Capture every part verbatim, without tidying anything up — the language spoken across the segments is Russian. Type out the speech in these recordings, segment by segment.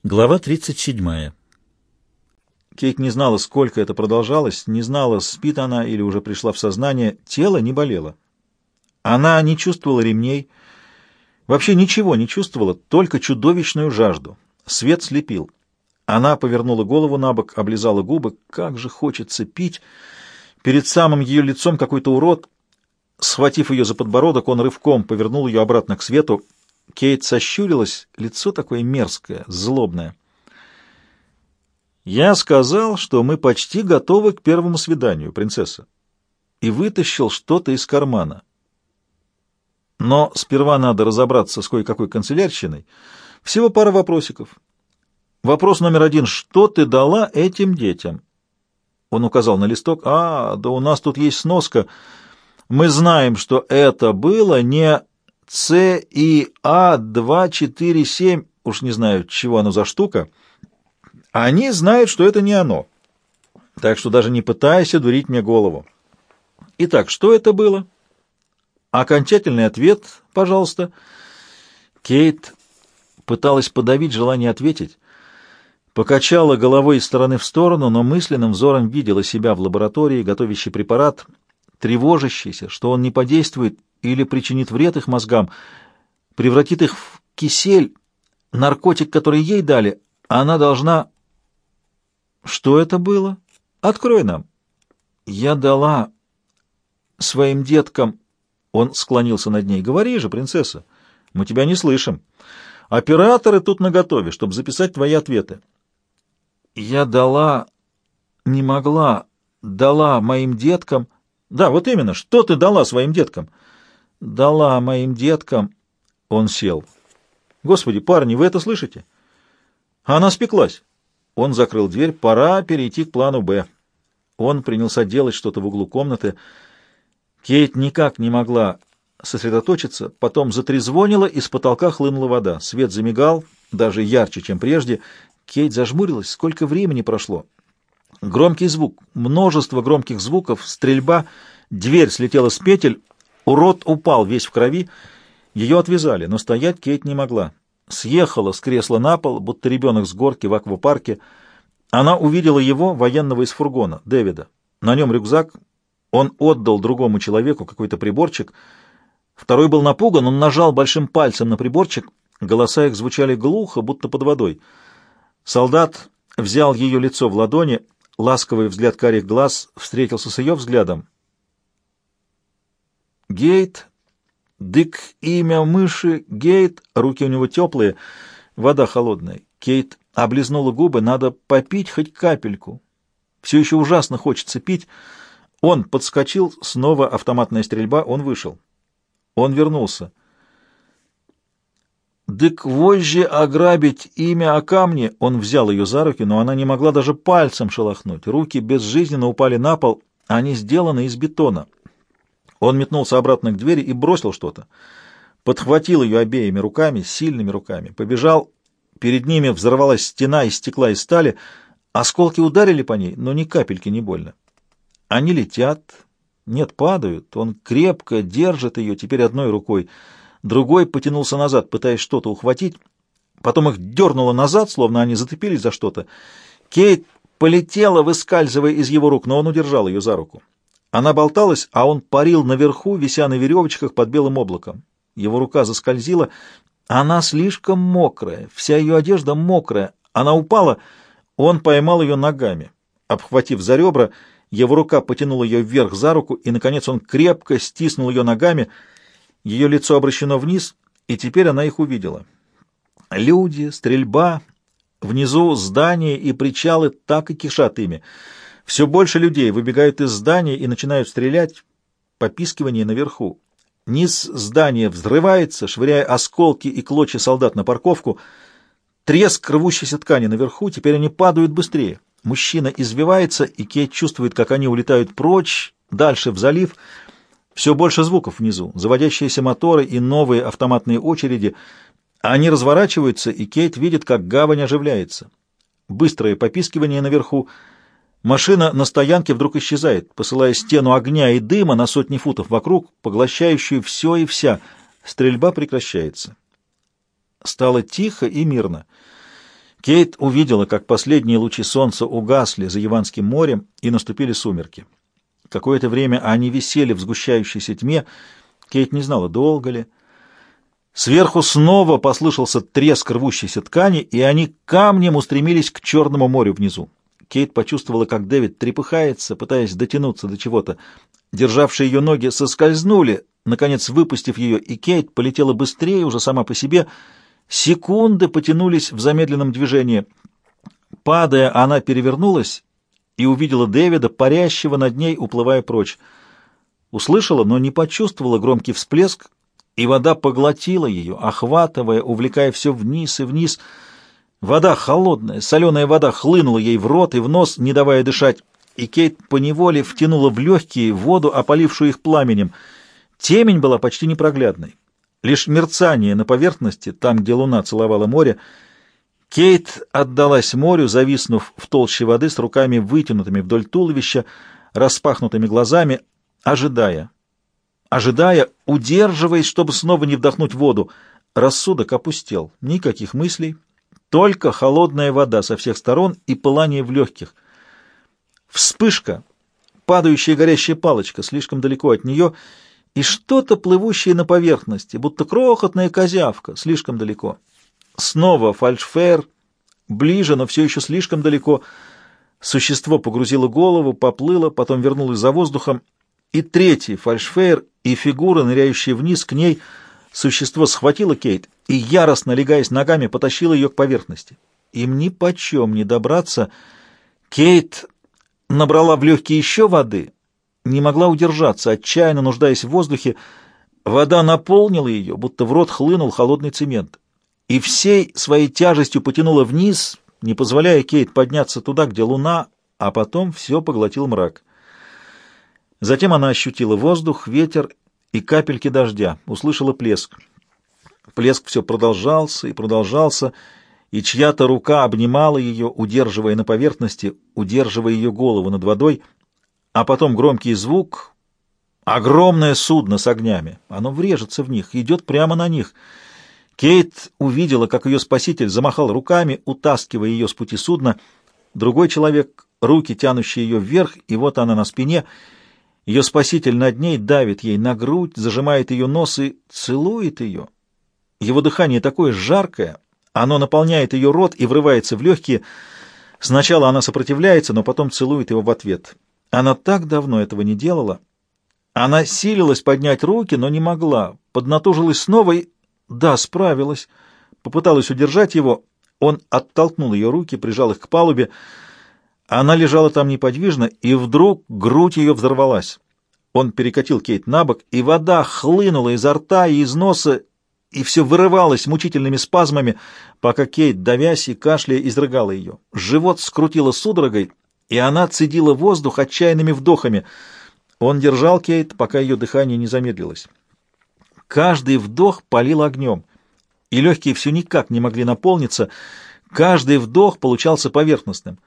Глава тридцать седьмая. Кейт не знала, сколько это продолжалось, не знала, спит она или уже пришла в сознание. Тело не болело. Она не чувствовала ремней, вообще ничего не чувствовала, только чудовищную жажду. Свет слепил. Она повернула голову на бок, облизала губы. Как же хочется пить! Перед самым ее лицом какой-то урод. Схватив ее за подбородок, он рывком повернул ее обратно к свету. Кейт сощурилась, лицо такое мерзкое, злобное. «Я сказал, что мы почти готовы к первому свиданию, принцесса, и вытащил что-то из кармана. Но сперва надо разобраться с кое-какой канцелярщиной. Всего пара вопросиков. Вопрос номер один. Что ты дала этим детям?» Он указал на листок. «А, да у нас тут есть сноска. Мы знаем, что это было не С И А два четыре семь, уж не знаю, чего оно за штука. Они знают, что это не оно. Так что даже не пытайся дурить мне голову. Итак, что это было? Окончательный ответ, пожалуйста». Кейт пыталась подавить желание ответить. Покачала головой из стороны в сторону, но мысленным взором видела себя в лаборатории, готовящей препарат, тревожащийся, что он не подействует или причинит вред их мозгам, превратит их в кисель, наркотик, который ей дали, а она должна... Что это было? Открой нам. Я дала своим деткам... Он склонился над ней. Говори же, принцесса, мы тебя не слышим. Операторы тут наготове, чтобы записать твои ответы. Я дала... Не могла... Дала моим деткам... Да, вот именно, что ты дала своим деткам? Дала моим деткам... Он сел. Господи, парни, вы это слышите? Она спеклась. Он закрыл дверь. Пора перейти к плану «Б». Он принялся делать что-то в углу комнаты. Кейт никак не могла сосредоточиться. Потом затрезвонила, и с потолка хлынула вода. Свет замигал, даже ярче, чем прежде. Кейт зажмурилась. Сколько времени прошло? Громкий звук, множество громких звуков, стрельба, дверь слетела с петель, урод упал весь в крови. Ее отвязали, но стоять Кейт не могла. Съехала с кресла на пол, будто ребенок с горки в аквапарке. Она увидела его, военного из фургона, Дэвида. На нем рюкзак. Он отдал другому человеку какой-то приборчик. Второй был напуган, он нажал большим пальцем на приборчик. Голоса их звучали глухо, будто под водой. Солдат взял ее лицо в ладони. Ласковый взгляд карих глаз встретился с ее взглядом. «Гейт, дык имя мыши, Гейт». Руки у него теплые, вода холодная. Кейт облизнула губы. Надо попить хоть капельку. Все еще ужасно хочется пить. Он подскочил, снова автоматная стрельба, он вышел. Он вернулся. «Дык вожжи ограбить имя о камне». Он взял ее за руки, но она не могла даже пальцем шелохнуть. Руки безжизненно упали на пол, они сделаны из бетона. Он метнулся обратно к двери и бросил что-то. Подхватил ее обеими руками, сильными руками, побежал. Перед ними взорвалась стена из стекла и стали. Осколки ударили по ней, но ни капельки не больно. Они летят, нет, падают. Он крепко держит ее теперь одной рукой. Другой потянулся назад, пытаясь что-то ухватить. Потом их дернуло назад, словно они зацепились за что-то. Кейт полетела, выскальзывая из его рук, но он удержал ее за руку. Она болталась, а он парил наверху, вися на веревочках под белым облаком. Его рука заскользила. Она слишком мокрая, вся ее одежда мокрая. Она упала, он поймал ее ногами. Обхватив за ребра, его рука потянула ее вверх за руку, и, наконец, он крепко стиснул ее ногами. Ее лицо обращено вниз, и теперь она их увидела. Люди, стрельба, внизу здания и причалы так и кишат ими. Все больше людей выбегают из здания и начинают стрелять. Попискивание наверху. Низ здания взрывается, швыряя осколки и клочья солдат на парковку. Треск рвущейся ткани наверху, теперь они падают быстрее. Мужчина извивается, и Кейт чувствует, как они улетают прочь, дальше в залив. Все больше звуков внизу, заводящиеся моторы и новые автоматные очереди. Они разворачиваются, и Кейт видит, как гавань оживляется. Быстрое попискивание наверху. Машина на стоянке вдруг исчезает, посылая стену огня и дыма на сотни футов вокруг, поглощающую все и вся. Стрельба прекращается. Стало тихо и мирно. Кейт увидела, как последние лучи солнца угасли за Яванским морем и наступили сумерки. Какое-то время они висели в сгущающейся тьме. Кейт не знала, долго ли. Сверху снова послышался треск рвущейся ткани, и они камнем устремились к Черному морю внизу. Кейт почувствовала, как Дэвид трепыхается, пытаясь дотянуться до чего-то. Державшие ее ноги соскользнули, наконец выпустив ее, и Кейт полетела быстрее уже сама по себе. Секунды потянулись в замедленном движении. Падая, она перевернулась и увидела Дэвида, парящего над ней, уплывая прочь. Услышала, но не почувствовала громкий всплеск, и вода поглотила ее, охватывая, увлекая все вниз и вниз. Вода холодная, соленая вода хлынула ей в рот и в нос, не давая дышать, и Кейт поневоле втянула в легкие воду, опалившую их пламенем. Темень была почти непроглядной. Лишь мерцание на поверхности, там, где луна целовала море. Кейт отдалась морю, зависнув в толще воды с руками вытянутыми вдоль туловища, распахнутыми глазами, ожидая. Ожидая, удерживаясь, чтобы снова не вдохнуть воду. Рассудок опустел. Никаких мыслей. Только холодная вода со всех сторон и пылание в легких. Вспышка, падающая горящая палочка слишком далеко от нее, и что-то плывущее на поверхности, будто крохотная козявка, слишком далеко. Снова фальшфейр, ближе, но все еще слишком далеко. Существо погрузило голову, поплыло, потом вернулось за воздухом, и третий фальшфейр, и фигура, ныряющая вниз к ней. Существо схватило Кейт и, яростно легаясь ногами, потащило ее к поверхности. Им нипочем не добраться. Кейт набрала в легкие еще воды, не могла удержаться, отчаянно нуждаясь в воздухе. Вода наполнила ее, будто в рот хлынул холодный цемент, и всей своей тяжестью потянула вниз, не позволяя Кейт подняться туда, где луна, а потом все поглотил мрак. Затем она ощутила воздух, ветер и капельки дождя, услышала плеск. Плеск все продолжался и продолжался, и чья-то рука обнимала ее, удерживая на поверхности, удерживая ее голову над водой, а потом громкий звук, огромное судно с огнями. Оно врежется в них, идет прямо на них. Кейт увидела, как ее спаситель замахал руками, утаскивая ее с пути судна. Другой человек, руки тянущие ее вверх, и вот она на спине. Ее спаситель над ней давит ей на грудь, зажимает ее нос и целует ее. Его дыхание такое жаркое, оно наполняет ее рот и врывается в легкие. Сначала она сопротивляется, но потом целует его в ответ. Она так давно этого не делала. Она силилась поднять руки, но не могла. Поднатужилась снова и... Да, справилась. Попыталась удержать его. Он оттолкнул ее руки, прижал их к палубе. Она лежала там неподвижно, и вдруг грудь ее взорвалась. Он перекатил Кейт на бок, и вода хлынула изо рта и из носа, и все вырывалось мучительными спазмами, пока Кейт, давясь и кашляя, изрыгала ее. Живот скрутило судорогой, и она цедила воздух отчаянными вдохами. Он держал Кейт, пока ее дыхание не замедлилось. Каждый вдох палил огнем, и легкие все никак не могли наполниться. Каждый вдох получался поверхностным.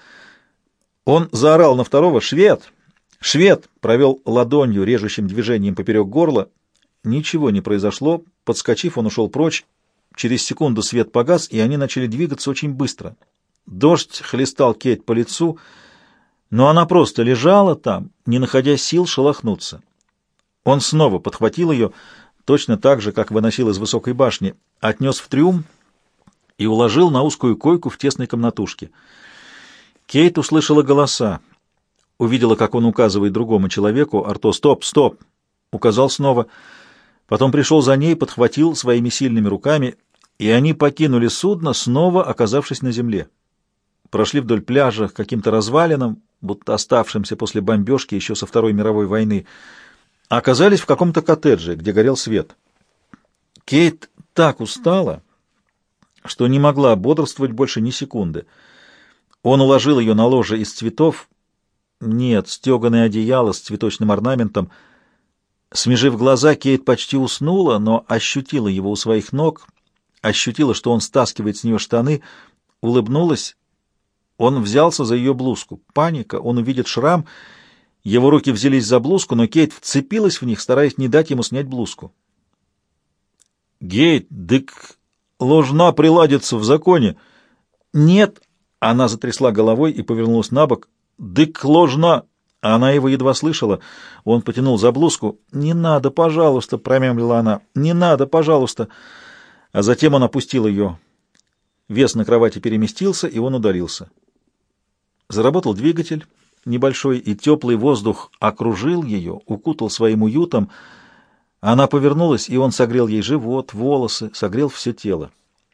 Он заорал на второго: «Швед! Швед!» провел ладонью режущим движением поперек горла. Ничего не произошло. Подскочив, он ушел прочь. Через секунду свет погас, и они начали двигаться очень быстро. Дождь хлестал Кейт по лицу, но она просто лежала там, не находя сил шелохнуться. Он снова подхватил ее, точно так же, как выносил из высокой башни, отнес в трюм и уложил на узкую койку в тесной комнатушке. Кейт услышала голоса, увидела, как он указывает другому человеку. «Арто, стоп, стоп!» Указал снова. Потом пришел за ней, подхватил своими сильными руками, и они покинули судно, снова оказавшись на земле. Прошли вдоль пляжа к каким-то развалинам, будто оставшимся после бомбежки еще со Второй мировой войны. Оказались в каком-то коттедже, где горел свет. Кейт так устала, что не могла бодрствовать больше ни секунды. Он уложил ее на ложе из цветов. Нет, стеганое одеяло с цветочным орнаментом. Смежив глаза, Кейт почти уснула, но ощутила его у своих ног, ощутила, что он стаскивает с нее штаны, улыбнулась. Он взялся за ее блузку. Паника, он увидит шрам. Его руки взялись за блузку, но Кейт вцепилась в них, стараясь не дать ему снять блузку. «Гейт, дык ложна приладится в законе. «Нет!» — она затрясла головой и повернулась на бок. «Дык ложно!» Она его едва слышала. Он потянул за блузку. «Не надо, пожалуйста!» — промямлила она. «Не надо, пожалуйста!» А затем он опустил ее. Вес на кровати переместился, и он удалился. Заработал двигатель небольшой, и теплый воздух окружил ее, укутал своим уютом. Она повернулась, и он согрел ей живот, волосы, согрел все тело.